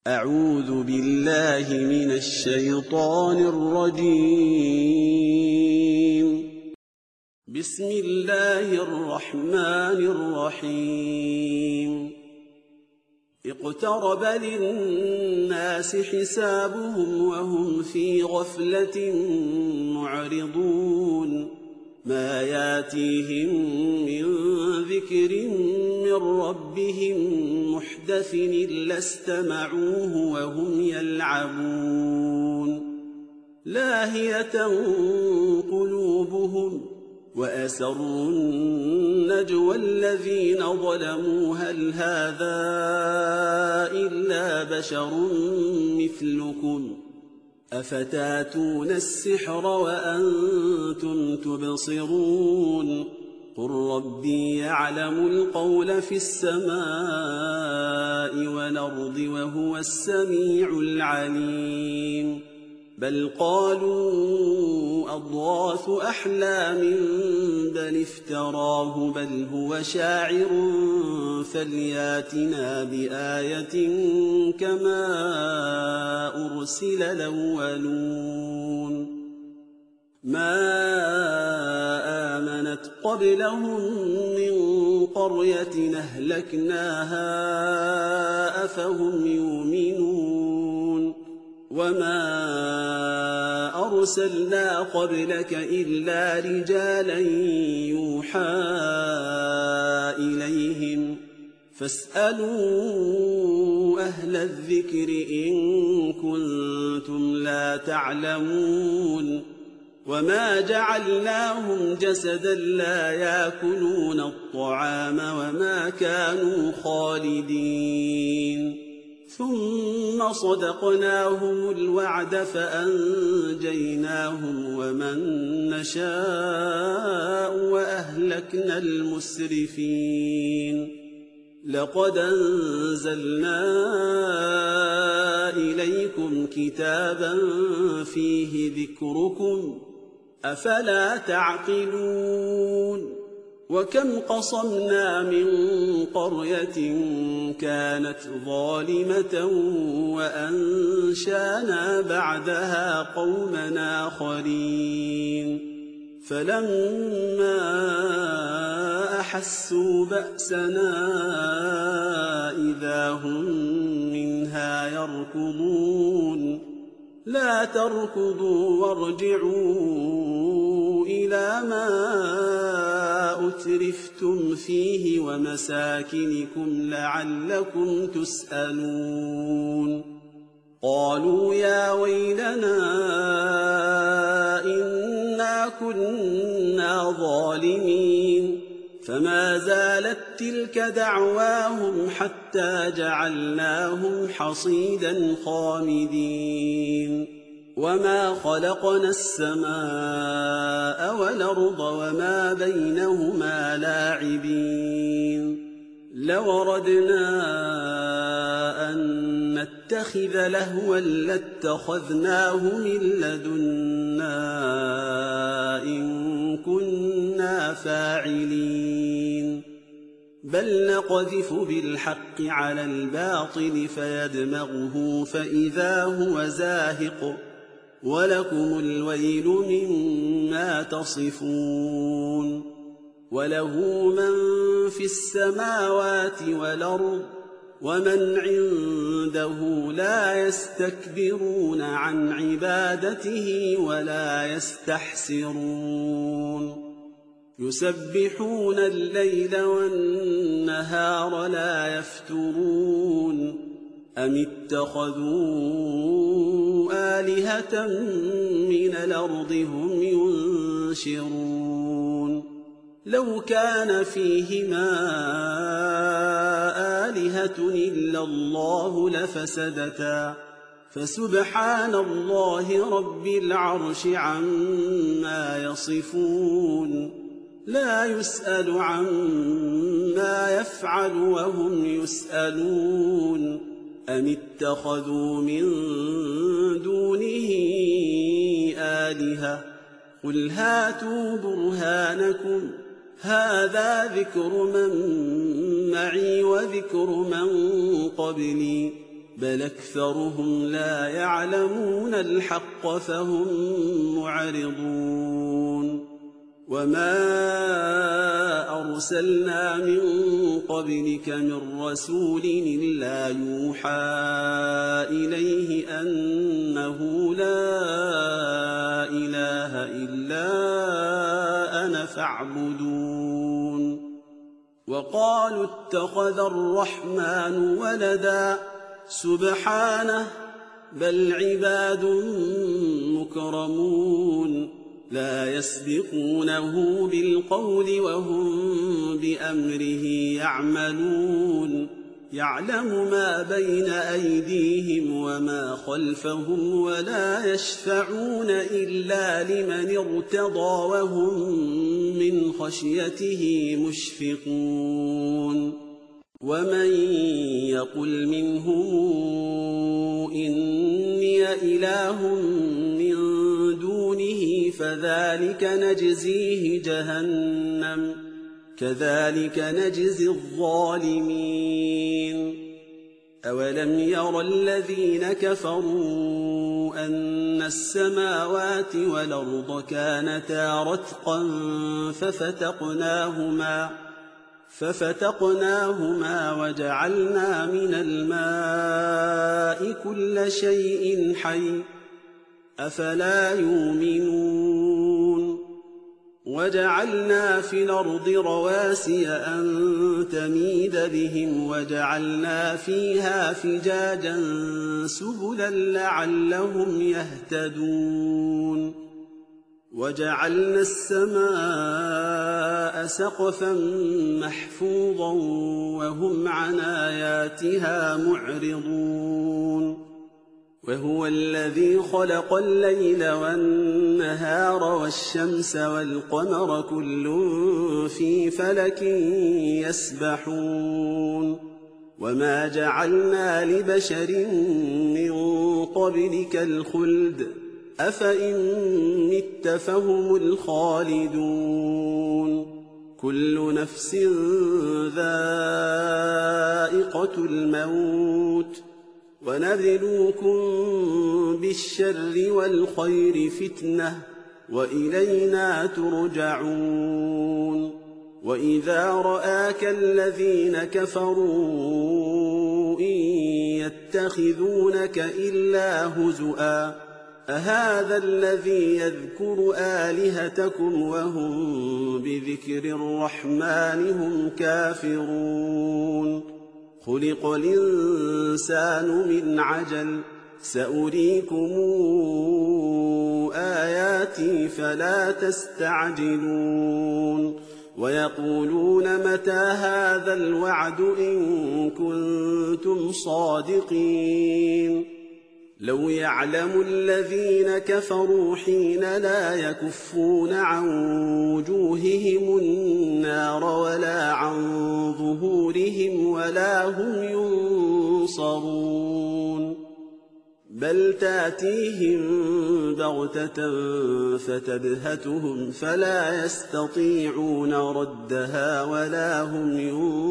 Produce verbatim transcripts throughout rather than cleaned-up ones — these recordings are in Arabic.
أعوذ بالله من الشيطان الرجيم. بسم الله الرحمن الرحيم. اقترب للناس حسابهم وهم في غفلة معرضون. ما ياتيهم من ذكر من ربهم محدث إلا استمعوه وهم يلعبون. لاهية قلوبهم وأسروا النجوى الذين ظلموا هل هذا إلا بشر مثلكم أفتاتون السحر وأنتم تبصرون. قل ربي يعلم القول في السماء والأرض وهو السميع العليم. بل قالوا أضغاث أحلام بل افتراه بل هو شاعر فلياتنا بآية كما أرسل الأولون. ما آمنت قبلهم من قرية أهلكناها أفهم يؤمنون. وما أرسلنا قبلك إلا رجالا يوحى إليهم فاسألوا أهل الذكر إن كنتم لا تعلمون. وما جعلناهم جسدا لا يأكلون الطعام وما كانوا خالدين. ثم صدقناهم الوعد فأنجيناهم ومن نشاء وأهلكنا المسرفين. لقد أنزلنا إليكم كتابا فيه ذكركم أفلا تعقلون. وكم قصمنا من قرية كانت ظالمة وأنشانا بعدها قوما آخرين. فلما أحسوا بأسنا إذا هم منها يركضون. لا تركضوا وارجعوا إلى ما أترفتم فيه ومساكنكم لعلكم تسألون. قالوا يا ويلنا إنا كنا ظالمين. فما زالت تلك دعواهم حتى جعلناهم حصيدا خامدين. وما خلقنا السماء والأرض وما بينهما لاعبين. لو أردنا أن نتخذ لهوا لاتخذناه من لدنا إن كنا فاعلين. بل نقذف بالحق على الباطل فيدمغه فإذا هو زاهق ولكم الويل مما تصفون. وله من في السماوات والأرض ومن عنده لا يستكبرون عن عبادته ولا يستحسرون. يسبحون الليل والنهار لا يفترون. أم اتخذوا آلهة من الأرض هم ينشرون. لو كان فيهما آلهة إلا الله لفسدتا فسبحان الله رب العرش عما يصفون. لا يسأل عما يفعل وهم يسألون. أم اتخذوا من دونه آلهة قل هاتوا برهانكم هذا ذكر من معي وذكر من قبلي بل أكثرهم لا يعلمون الحق فهم معرضون وما أرسلنا من قبلك من رسول إلا يوحى إليه أنه لا إله إلا أنا فاعبدون وقالوا اتخذ الرحمن ولدا سبحانه بل عباد مكرمون لا يسبقونه بالقول وهم بأمره يعملون يعلم ما بين أيديهم وما خلفهم ولا يشفعون إلا لمن ارتضى وهم من خشيته مشفقون ومن يقل منهم إني إله من دونه فذلك نجزيه جهنم كذلك نجزي الظالمين أولم ير الذين كفروا أن السماوات والأرض كانتا رتقا ففتقناهما ففتقناهما وجعلنا من الماء كل شيء حي أفلا يؤمنون وجعلنا في الأرض رواسي أن تميد بهم وجعلنا فيها فجاجا سبلا لعلهم يهتدون وجعلنا السماء سقفا محفوظا وهم عن آياتها معرضون وهو الذي خلق الليل والنهار والشمس والقمر كل في فلك يسبحون وما جعلنا لبشر من قبلك الخلد أفإن مت فهم الخالدون كل نفس ذائقة الموت ونبلوكم بالشر والخير فتنة وإلينا ترجعون وإذا رآك الذين كفروا إن يتخذونك إلا هزؤا أهذا الذي يذكر آلهتكم وهم بذكر الرحمن هم كافرون خلق الإنسان من عجل سأريكم آياتي فلا تستعجلون ويقولون متى هذا الوعد إن كنتم صادقين لو يعلم الذين كفروا حين لا يكفون عن وجوههم النار ولا عن ظهورهم ولا هم ينصرون بل تاتيهم بغتة فتبهتهم فلا يستطيعون ردها ولا هم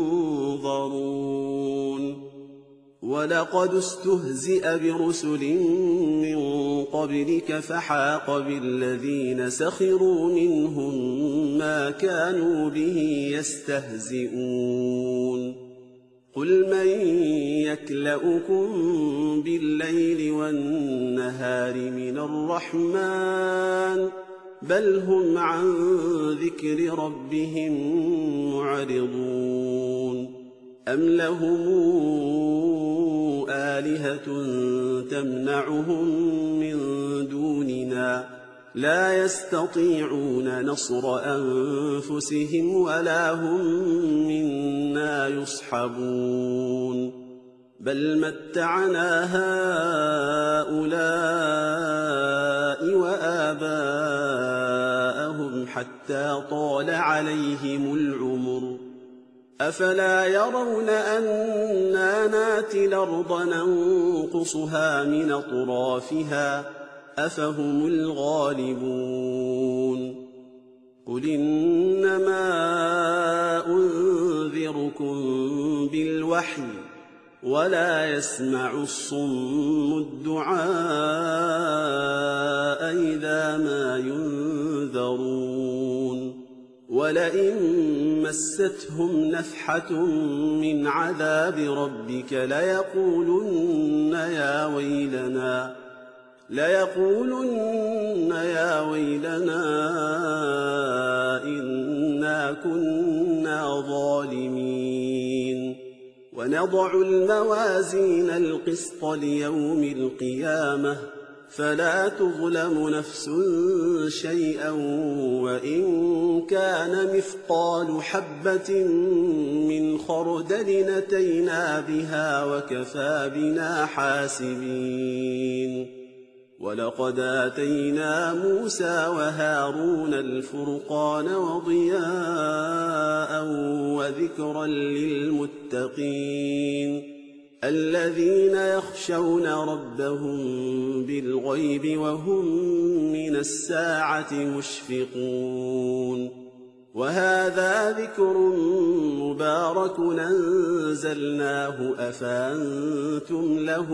ينظرون ولقد استهزئ برسل من قبلك فحاق بالذين سخروا منهم ما كانوا به يستهزئون قل من يكلؤكم بالليل والنهار من الرحمن بل هم عن ذكر ربهم معرضون أم لهم آلهة تمنعهم من دوننا لا يستطيعون نصر أنفسهم ولا هم منا يصحبون بل متعنا هؤلاء وآباءهم حتى طال عليهم العمر أفلا يرون أنا ناتي الأرض ننقصها من أطرافها أفهم الغالبون قل إنما أنذركم بالوحي ولا يسمع الصم الدعاء إذا ما ينذرون ولئن مستهم نفحة من عذاب ربك ليقولن يا ويلنا ليقولن يا ويلنا إنا كنا ظالمين ونضع الموازين القسط ليوم القيامة فلا تظلم نفس شيئا وإن كان مثقال حبة من خردل أتينا بها وكفى بنا حاسبين ولقد آتينا موسى وهارون الفرقان وضياء وذكرا للمتقين الذين يخشون ربهم بالغيب وهم من الساعة مشفقون وهذا ذكر مبارك أنزلناه أفأنتم له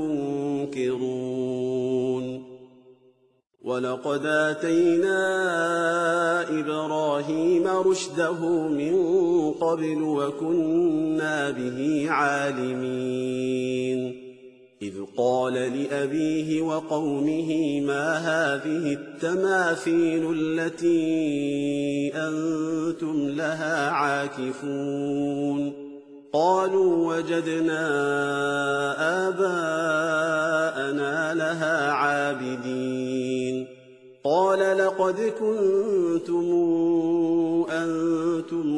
منكرون ولقد آتينا إبراهيم رشده من قبل وكنا به عالمين إذ قال لأبيه وقومه ما هذه التماثيل التي أنتم لها عاكفون قالوا وجدنا آباءنا لها عابدين قال لقد كنتم أنتم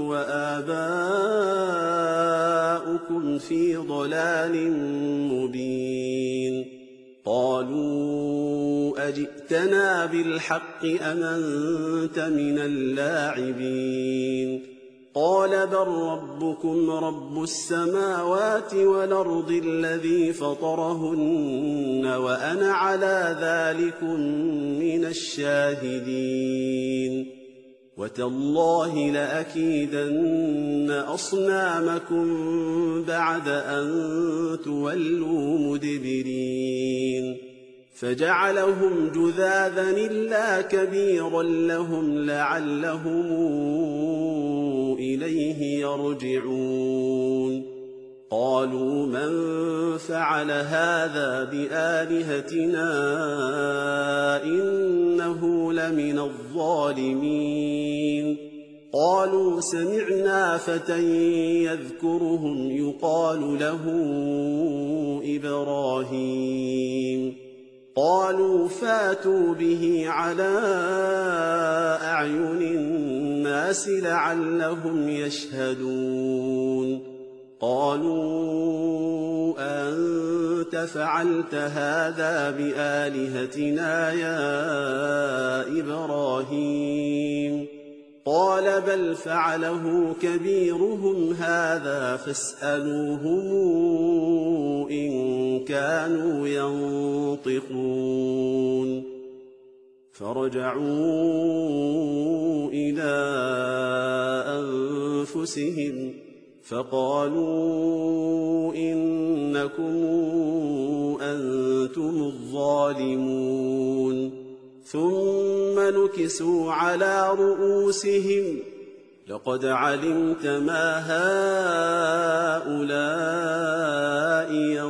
وآباؤكم في ضلال مبين قالوا أجئتنا بالحق أم أنت من اللاعبين قال بل ربكم رب السماوات والأرض الذي فطرهن وأنا على ذلكم من الشاهدين وتالله لأكيدن أصنامكم بعد أن تولوا مدبرين فجعلهم جذاذا إلا كبيرا لهم لعلهم إليه يرجعون قالوا من فعل هذا بآلهتنا إنه لمن الظالمين قالوا سمعنا فتى يذكرهم يقال له إبراهيم قالوا فاتوا به على أعين الناس لعلهم يشهدون قالوا أنت فعلت هذا بآلهتنا يا إبراهيم قال بل فعله كبيرهم هذا فاسألوهم إن كانوا ينطقون فرجعوا إلى أنفسهم فقالوا إنكم أنتم الظالمون ثم نكسوا على رؤوسهم لقد علمت ما هؤلاء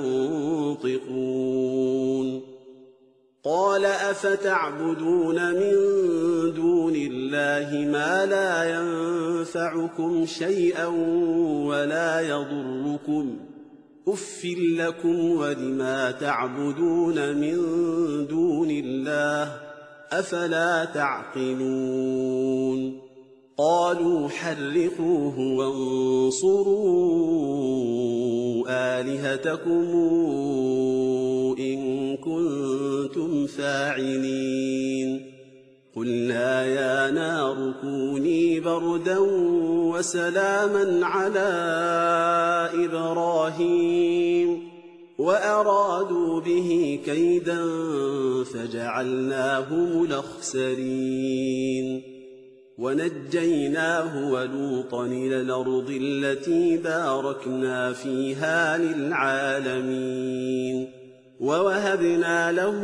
ينطقون قال أفتعبدون من دون الله ما لا ينفعكم شيئا ولا يضركم أف لكم ولما تعبدون من دون الله أفلا تعقلون قالوا حرقوه وانصروا آلهتكم إن كنتم فاعلين قلنا يا نار كوني بردا وسلاما على إبراهيم وأرادوا به كيدا فجعلناهم الأخسرين ونجيناه ولوطا إلى الأرض التي باركنا فيها للعالمين ووهبنا له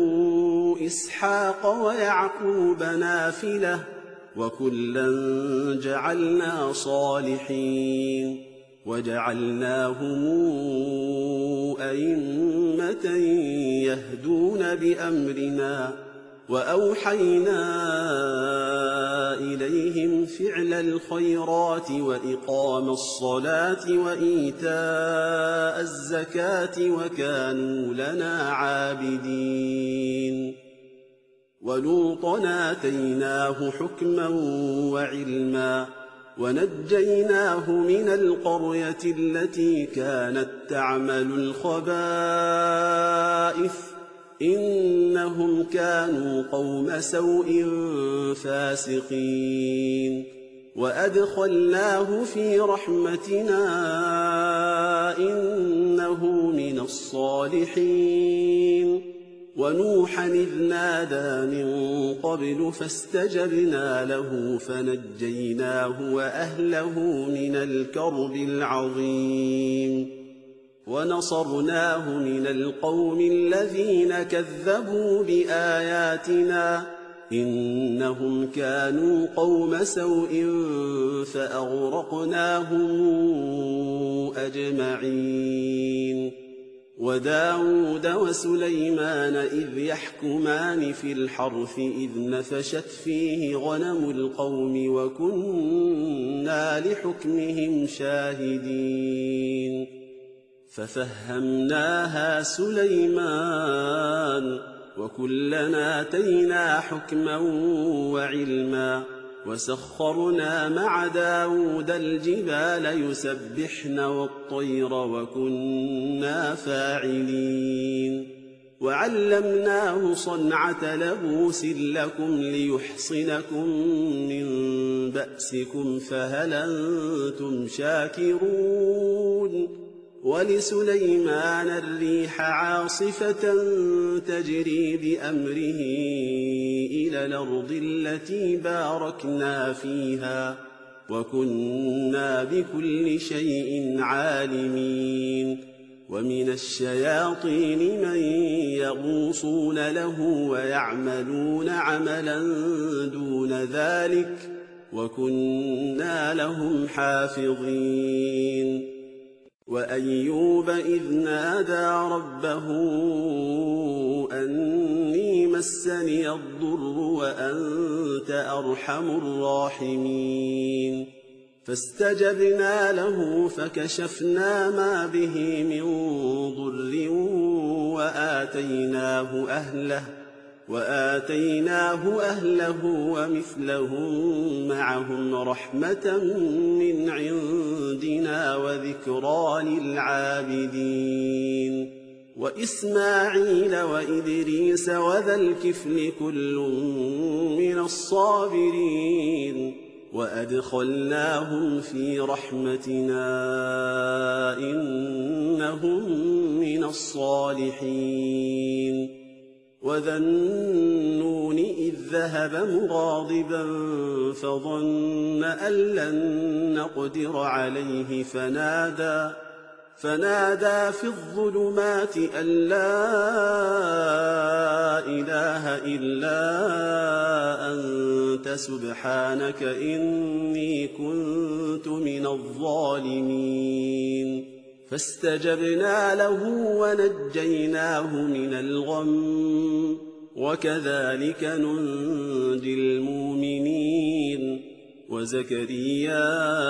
إسحاق ويعقوب نافلة وكلا جعلنا صالحين وجعلناهم أئمة يهدون بأمرنا وأوحينا إليهم فعل الخيرات وإقام الصلاة وإيتاء الزكاة وكانوا لنا عابدين ولوطا آتيناه حكما وعلما ونجيناه من القرية التي كانت تعمل الخبائث إنهم كانوا قوم سوء فاسقين وأدخلناه في رحمتنا إنه من الصالحين ونوحا إذ نادى من قبل فاستجبنا له فنجيناه وأهله من الكرب العظيم ونصرناه من القوم الذين كذبوا بآياتنا إنهم كانوا قوم سوء فأغرقناهم أجمعين وداود وسليمان إذ يحكمان في الحرث إذ نفشت فيه غنم القوم وكنا لحكمهم شاهدين ففهمناها سليمان وكلنا آتينا حكما وعلما وسخرنا مع داود الجبال يسبحن والطير وكنا فاعلين وعلمناه صنعة لبوس لكم ليحصنكم من بأسكم فهل أنتم شاكرون ولسليمان الريح عاصفة تجري بأمره إلى الأرض التي باركنا فيها وكنا بكل شيء عالمين ومن الشياطين من يغوصون له ويعملون عملا دون ذلك وكنا لهم حافظين وأيوب إذ نادى ربه أني مسني الضر وأنت أرحم الراحمين فاستجبنا له فكشفنا ما به من ضر وآتيناه أهله وآتيناه أهله ومثلهم معهم رحمة من عندنا وذكرى للعابدين وإسماعيل وإدريس وذا الكفل كل من الصابرين وأدخلناهم في رحمتنا إنهم من الصالحين وذا النون إذ ذهب مغاضبا فظن أن لن نقدر عليه فنادى فنادى في الظلمات أن لا إله إلا أنت سبحانك إني كنت من الظالمين فاستجبنا له ونجيناه من الغم وكذلك ننجي المؤمنين وزكريا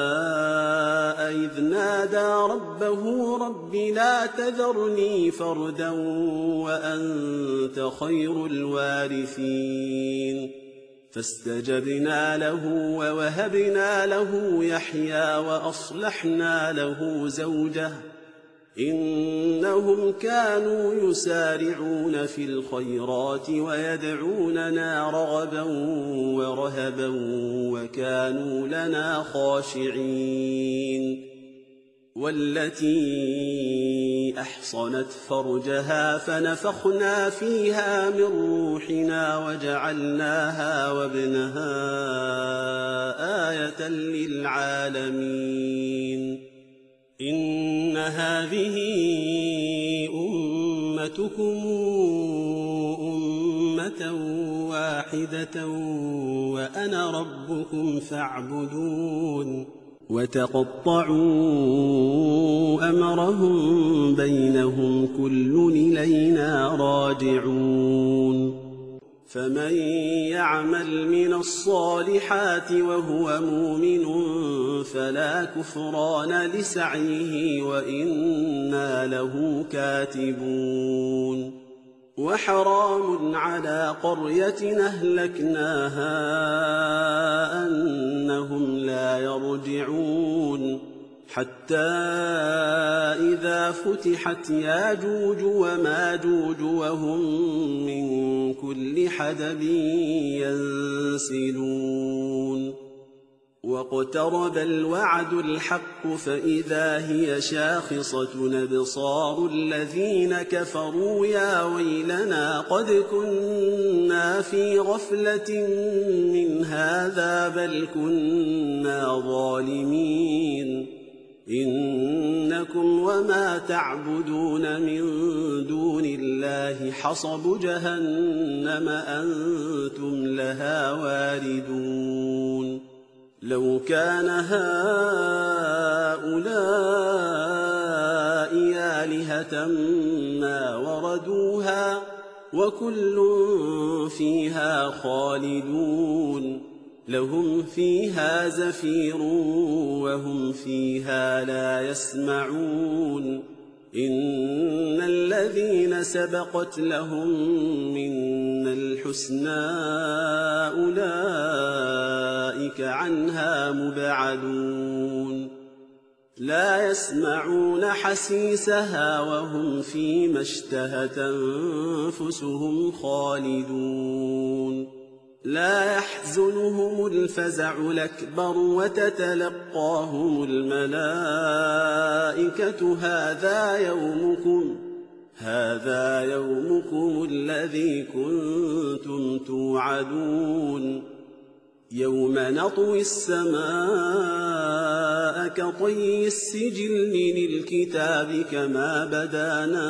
إذ نادى ربه رب لا تذرني فردا وأنت خير الوارثين فاستجبنا له ووهبنا له يحيى وأصلحنا له زوجه إنهم كانوا يسارعون في الخيرات ويدعوننا رغبا ورهبا وكانوا لنا خاشعين والتي أحصنت فرجها فنفخنا فيها من روحنا وجعلناها وابنها آية للعالمين إن هذه أمتكم أمة واحدة وأنا ربكم فاعبدون وتقطعوا أمرهم بينهم كل إلينا راجعون فمن يعمل من الصالحات وهو مؤمن فلا كفران لسعيه وإنا له كاتبون وحرام على قرية أهلكناها أنهم لا يرجعون حتى إذا فتحت ياجوج وماجوج وهم من كل حدب ينسلون واقترب الوعد الحق فإذا هي شاخصة أبصار الذين كفروا يا ويلنا قد كنا في غفلة من هذا بل كنا ظالمين إنكم وما تعبدون من دون الله حصب جهنم أنتم لها واردون لو كان هؤلاء آلهة ما وردوها وكل فيها خالدون لهم فيها زفير وهم فيها لا يسمعون إن الذين سبقت لهم منا الحسنى أولئك عنها مبعدون لا يسمعون حسيسها وهم فيما اشتهت أنفسهم خالدون لا يحزنهم الفزع الأكبر وتتلقاهم الملائكة هذا يومكم هذا يومكم الذي كنتم توعدون يوم نطوي السماء كطي السجل للكتاب كما بدانا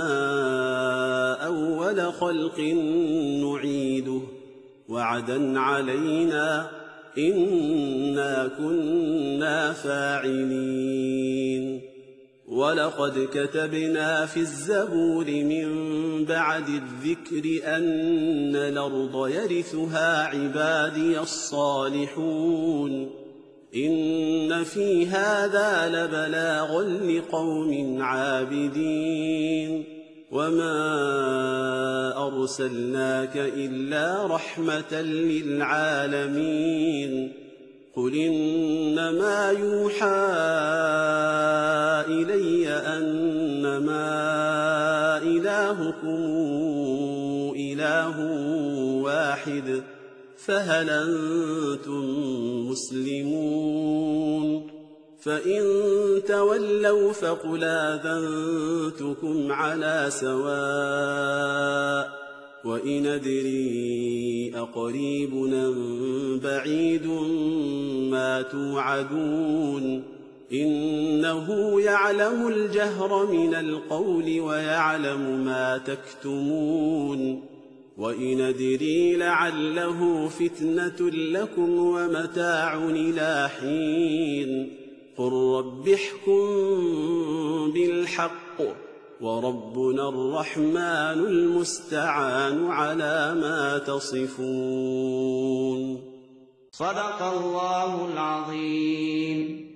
أول خلق نعيده وعدا علينا إنا كنا فاعلين ولقد كتبنا في الزبور من بعد الذكر أن الأرض يرثها عبادي الصالحون إن في هذا لبلاغا لقوم عابدين وما أرسلناك إلا رحمة للعالمين قل إنما يوحى إلي أنما إلهكم إله واحد فهل أنتم مسلمون فإن تولوا فقل آذنتكم على سواء وإن أدري أقريب أم بعيد ما توعدون إنه يعلم الجهر من القول ويعلم ما تكتمون وإن أدري لعله فتنة لكم ومتاع إلى حين قل رب احكم بالحق وربنا الرحمن المستعان على ما تصفون صدق الله العظيم.